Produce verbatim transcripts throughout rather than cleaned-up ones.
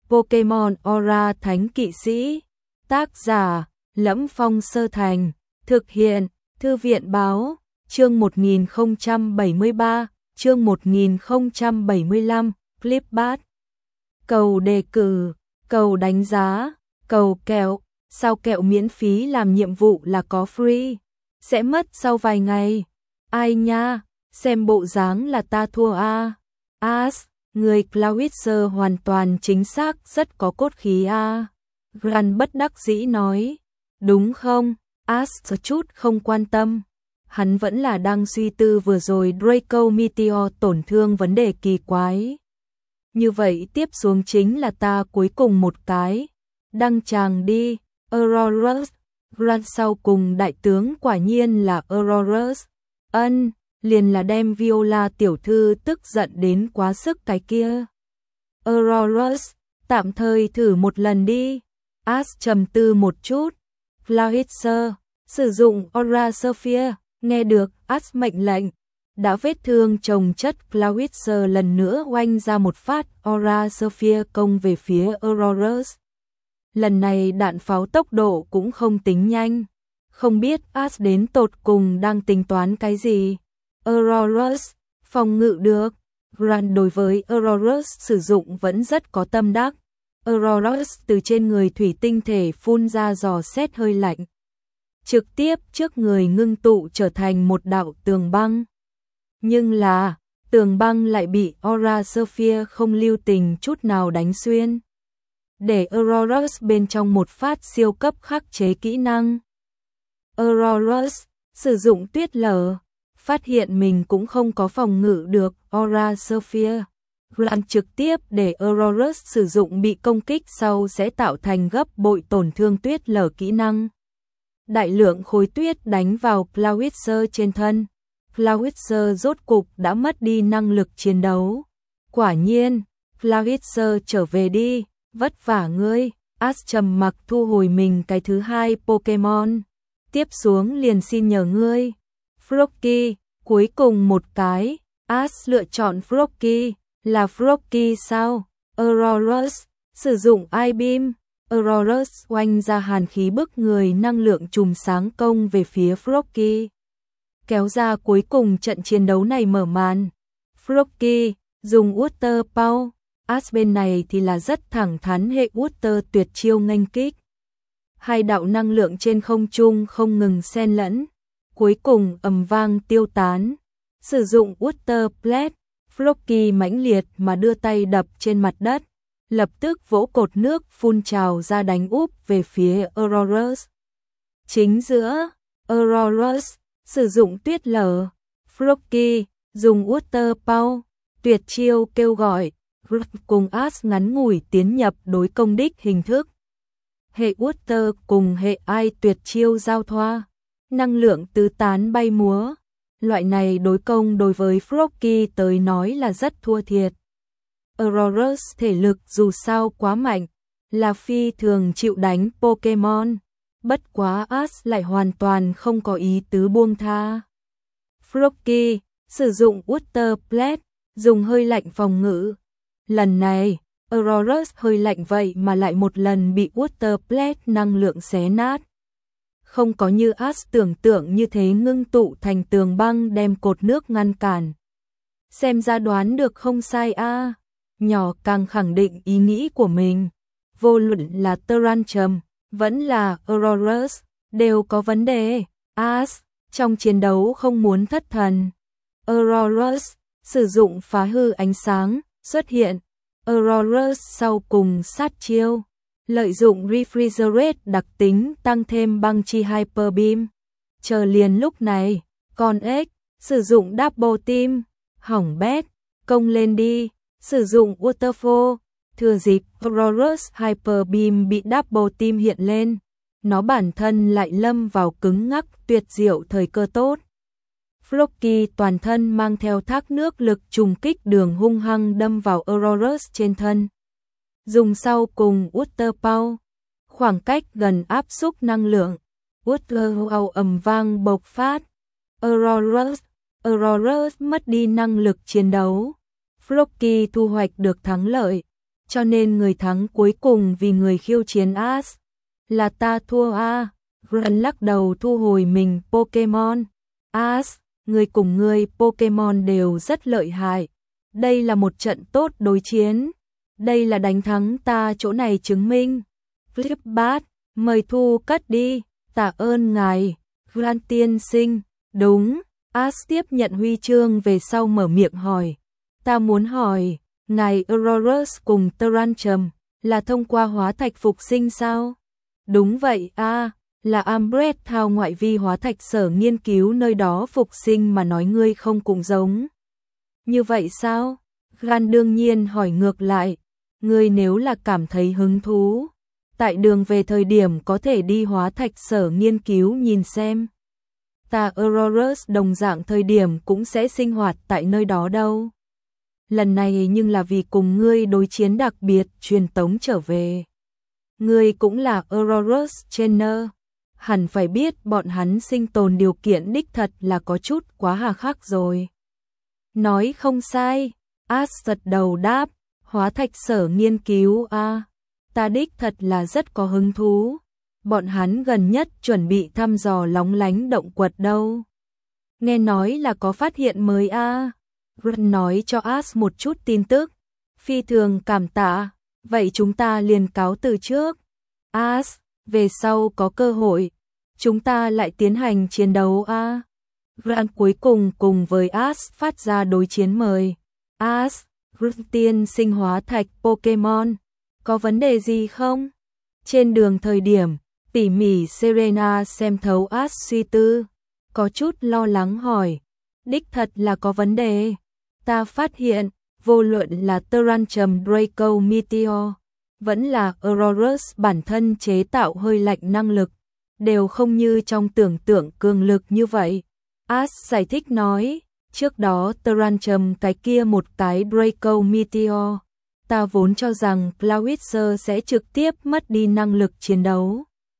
Pokemon Aura Thánh Kỵ Sĩ. Tác giả: Lẫm Phong Sơ Thành. Thực hiện: Thư viện báo. Chương một nghìn không trăm bảy mươi ba, chương một nghìn không trăm bảy mươi lăm, Flipbart. Cầu đề cử, cầu đánh giá, cầu kẹo. Sao kẹo miễn phí làm nhiệm vụ là có free? Sẽ mất sau vài ngày. Ai nha, xem bộ dáng là ta thua a. As, người Clawitzer hoàn toàn chính xác rất có cốt khí a. Gran bất đắc dĩ nói. Đúng không? As chút không quan tâm. Hắn vẫn là đang suy tư vừa rồi Draco Meteor tổn thương vấn đề kỳ quái. Như vậy tiếp xuống chính là ta cuối cùng một cái. Đăng tràng đi, Aurorus. Gran sau cùng đại tướng quả nhiên là Aurorus. Ân, liền là đem Viola tiểu thư tức giận đến quá sức cái kia. Aurorus, tạm thời thử một lần đi. As trầm tư một chút. Clawitzer, sử dụng Aura Sphere. Nghe được As mệnh lệnh, đã vết thương chồng chất Clawitzer lần nữa oanh ra một phát Aura Sphere công về phía Aurorus. Lần này đạn pháo tốc độ cũng không tính nhanh. Không biết As đến tột cùng đang tính toán cái gì. Aurorus, phòng ngự được. Gran đối với Aurorus sử dụng vẫn rất có tâm đắc. Aurorus từ trên người thủy tinh thể phun ra giò xét hơi lạnh. Trực tiếp trước người ngưng tụ trở thành một đạo tường băng. Nhưng là, tường băng lại bị Aura Sphere không lưu tình chút nào đánh xuyên. Để Aurorus bên trong một phát siêu cấp khắc chế kỹ năng. Aurorus, sử dụng tuyết lở, phát hiện mình cũng không có phòng ngự được Aura Sphere. Gran trực tiếp để Aurorus sử dụng bị công kích sau sẽ tạo thành gấp bội tổn thương tuyết lở kỹ năng. Đại lượng khối tuyết đánh vào Clawitzer trên thân. Clawitzer rốt cục đã mất đi năng lực chiến đấu. Quả nhiên, Clawitzer trở về đi, vất vả ngươi. As trầm mặc thu hồi mình cái thứ hai Pokemon. Tiếp xuống liền xin nhờ ngươi. Froakie, cuối cùng một cái. As lựa chọn Froakie. Là Froakie sao? Aurorus, sử dụng I-Beam. Aurorus oanh ra hàn khí bức người năng lượng chùm sáng công về phía Froakie. Kéo ra cuối cùng trận chiến đấu này mở màn. Froakie, dùng Water Power. As bên này thì là rất thẳng thắn hệ Water tuyệt chiêu nghênh kích. Hai đạo năng lượng trên không trung không ngừng xen lẫn. Cuối cùng ầm vang tiêu tán. Sử dụng Water Blast. Froakie mãnh liệt mà đưa tay đập trên mặt đất. Lập tức vỗ cột nước phun trào ra đánh úp về phía Aurorus. Chính giữa, Aurorus, sử dụng tuyết lở. Froakie, dùng Water Power, tuyệt chiêu kêu gọi. Cùng As ngắn ngủi tiến nhập đối công đích hình thức. Hệ Water cùng hệ ai tuyệt chiêu giao thoa. Năng lượng tứ tán bay múa. Loại này đối công đối với Froakie tới nói là rất thua thiệt. Aurorus thể lực dù sao quá mạnh, là phi thường chịu đánh Pokemon. Bất quá As lại hoàn toàn không có ý tứ buông tha. Froakie, sử dụng Water Blast, dùng hơi lạnh phòng ngự. Lần này, Aurorus hơi lạnh vậy mà lại một lần bị Water Blast năng lượng xé nát. Không có như As tưởng tượng như thế ngưng tụ thành tường băng đem cột nước ngăn cản. Xem ra đoán được không sai a. À. Nhỏ càng khẳng định ý nghĩ của mình. Vô luận là Tyrantrum, vẫn là Aurorus, đều có vấn đề. As, trong chiến đấu không muốn thất thần. Aurorus, sử dụng phá hư ánh sáng, xuất hiện. Aurorus sau cùng sát chiêu. Lợi dụng Refrigerate đặc tính tăng thêm băng chi Hyper Beam. Chờ liền lúc này, con ếch, sử dụng Double Team. Hỏng bét, công lên đi. Sử dụng Waterfall, thừa dịp Aurorus Hyper Beam bị Double Team hiện lên, nó bản thân lại lâm vào cứng ngắc tuyệt diệu thời cơ tốt. Froakie toàn thân mang theo thác nước lực trùng kích đường hung hăng đâm vào Aurorus trên thân. Dùng sau cùng Water Power, khoảng cách gần áp xúc năng lượng. Water Power ầm vang bộc phát. Aurorus, Aurorus mất đi năng lực chiến đấu. Froakie thu hoạch được thắng lợi. cho nên người thắng cuối cùng vì người khiêu chiến Ash. Là ta thua à? Ran lắc đầu thu hồi mình Pokemon. Ash, người cùng người Pokemon đều rất lợi hại. Đây là một trận tốt đối chiến. Đây là đánh thắng ta chỗ này chứng minh. Flipbat, mời thu cất đi. Tạ ơn ngài. Ran tiên sinh. Đúng. Ash tiếp nhận huy chương về sau mở miệng hỏi. Ta muốn hỏi, ngài Aurorus cùng Tarantum là thông qua hóa thạch phục sinh sao? Đúng vậy a, à, là Ambret Thao ngoại vi hóa thạch sở nghiên cứu nơi đó phục sinh mà nói ngươi không cùng giống. Như vậy sao? Gan đương nhiên hỏi ngược lại, ngươi nếu là cảm thấy hứng thú, tại đường về thời điểm có thể đi hóa thạch sở nghiên cứu nhìn xem. Ta Aurorus đồng dạng thời điểm cũng sẽ sinh hoạt tại nơi đó đâu. Lần này nhưng là vì cùng ngươi đối chiến đặc biệt truyền tống trở về. Ngươi cũng là Aurorus Trainer, hẳn phải biết bọn hắn sinh tồn điều kiện đích thật là có chút quá hà khắc rồi. Nói không sai, Ash gật đầu đáp, hóa thạch sở nghiên cứu a, à, ta đích thật là rất có hứng thú. Bọn hắn gần nhất chuẩn bị thăm dò lóng lánh động quật đâu. Nghe nói là có phát hiện mới a. À. Ran nói cho Ash một chút tin tức. Phi thường cảm tạ, vậy chúng ta liền cáo từ trước. Ash, về sau có cơ hội, chúng ta lại tiến hành chiến đấu a. À. Ran cuối cùng cùng với Ash phát ra đối chiến mời. Ash, Ran tiên sinh hóa thạch Pokemon, có vấn đề gì không? Trên đường thời điểm, tỉ mỉ Serena xem thấu Ash suy tư, có chút lo lắng hỏi. Đích thật là có vấn đề. Ta phát hiện, vô luận là Tarantum Draco Meteor, vẫn là Aurorus bản thân chế tạo hơi lạnh năng lực, đều không như trong tưởng tượng cường lực như vậy. Ash giải thích nói, trước đó Tarantum cái kia một cái Draco Meteor, ta vốn cho rằng Clawitzer sẽ trực tiếp mất đi năng lực chiến đấu.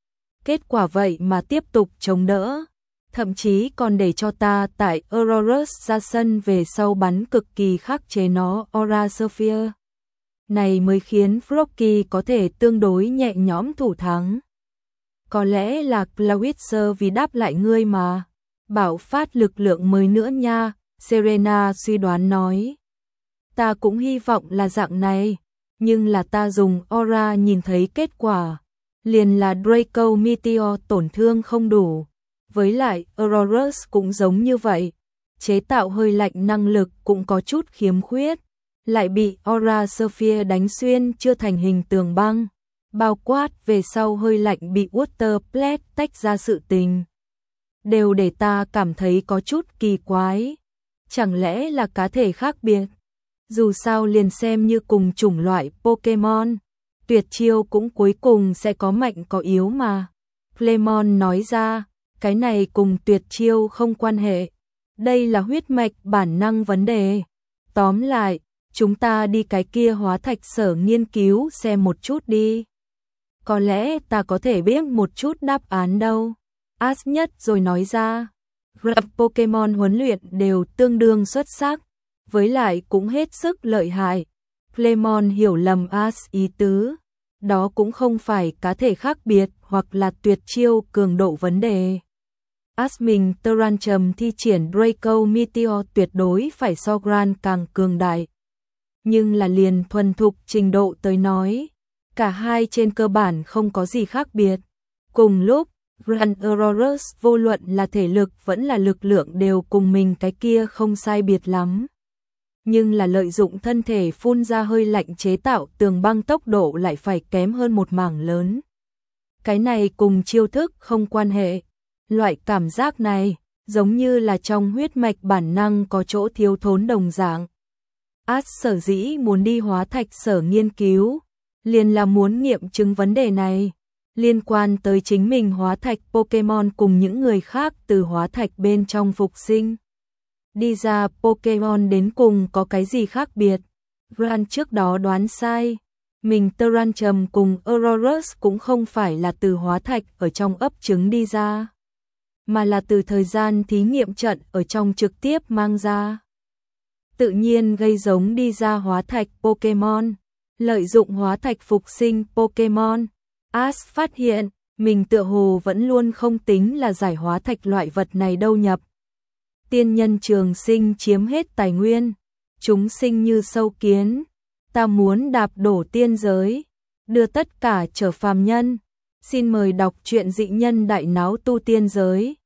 Kết quả vậy mà tiếp tục chống đỡ. Thậm chí còn để cho ta tại Aurorus ra sân về sau bắn cực kỳ khắc chế nó Aura Sphere. Này mới khiến Froakie có thể tương đối nhẹ nhõm thủ thắng. Có lẽ là Clawitzer vì đáp lại ngươi mà. Bảo phát lực lượng mới nữa nha, Serena suy đoán nói. Ta cũng hy vọng là dạng này, nhưng là ta dùng Aura nhìn thấy kết quả. Liền là Draco Meteor tổn thương không đủ. Với lại, Aurorus cũng giống như vậy, chế tạo hơi lạnh năng lực cũng có chút khiếm khuyết, lại bị Aura Sphere đánh xuyên chưa thành hình tường băng, bao quát về sau hơi lạnh bị Water Plate tách ra sự tình. Đều để ta cảm thấy có chút kỳ quái, chẳng lẽ là cá thể khác biệt? Dù sao liền xem như cùng chủng loại Pokemon, tuyệt chiêu cũng cuối cùng sẽ có mạnh có yếu mà. Clemon nói ra, cái này cùng tuyệt chiêu không quan hệ. Đây là huyết mạch bản năng vấn đề. Tóm lại, chúng ta đi cái kia hóa thạch sở nghiên cứu xem một chút đi. Có lẽ ta có thể biết một chút đáp án đâu. Ash nhất rồi nói ra. Rap Pokemon huấn luyện đều tương đương xuất sắc, với lại cũng hết sức lợi hại. Clemon hiểu lầm Ash ý tứ. Đó cũng không phải cá thể khác biệt hoặc là tuyệt chiêu cường độ vấn đề. Ash mình Tarantum thi triển Draco Meteor tuyệt đối phải so Gran càng cường đại. Nhưng là liền thuần thục trình độ tới nói, cả hai trên cơ bản không có gì khác biệt. Cùng lúc, Gran Aurorus vô luận là thể lực vẫn là lực lượng đều cùng mình cái kia không sai biệt lắm. Nhưng là lợi dụng thân thể phun ra hơi lạnh chế tạo tường băng tốc độ lại phải kém hơn một mảng lớn. Cái này cùng chiêu thức không quan hệ. Loại cảm giác này, giống như là trong huyết mạch bản năng có chỗ thiếu thốn đồng dạng. Ash sở dĩ muốn đi hóa thạch sở nghiên cứu, liền là muốn nghiệm chứng vấn đề này, liên quan tới chính mình hóa thạch Pokemon cùng những người khác từ hóa thạch bên trong phục sinh. Đi ra Pokemon đến cùng có cái gì khác biệt? Ran trước đó đoán sai, mình Tarantum cùng Aurorus cũng không phải là từ hóa thạch ở trong ấp trứng đi ra, mà là từ thời gian thí nghiệm trận ở trong trực tiếp mang ra. Tự nhiên gây giống đi ra hóa thạch Pokemon, Lợi dụng hóa thạch phục sinh Pokemon, Ash phát hiện, mình tựa hồ vẫn luôn không tính là giải hóa thạch loại vật này đâu nhập. Tiên nhân trường sinh chiếm hết tài nguyên, chúng sinh như sâu kiến, ta muốn đạp đổ tiên giới, đưa tất cả trở phàm nhân. Xin mời đọc truyện dị nhân đại náo tu tiên giới.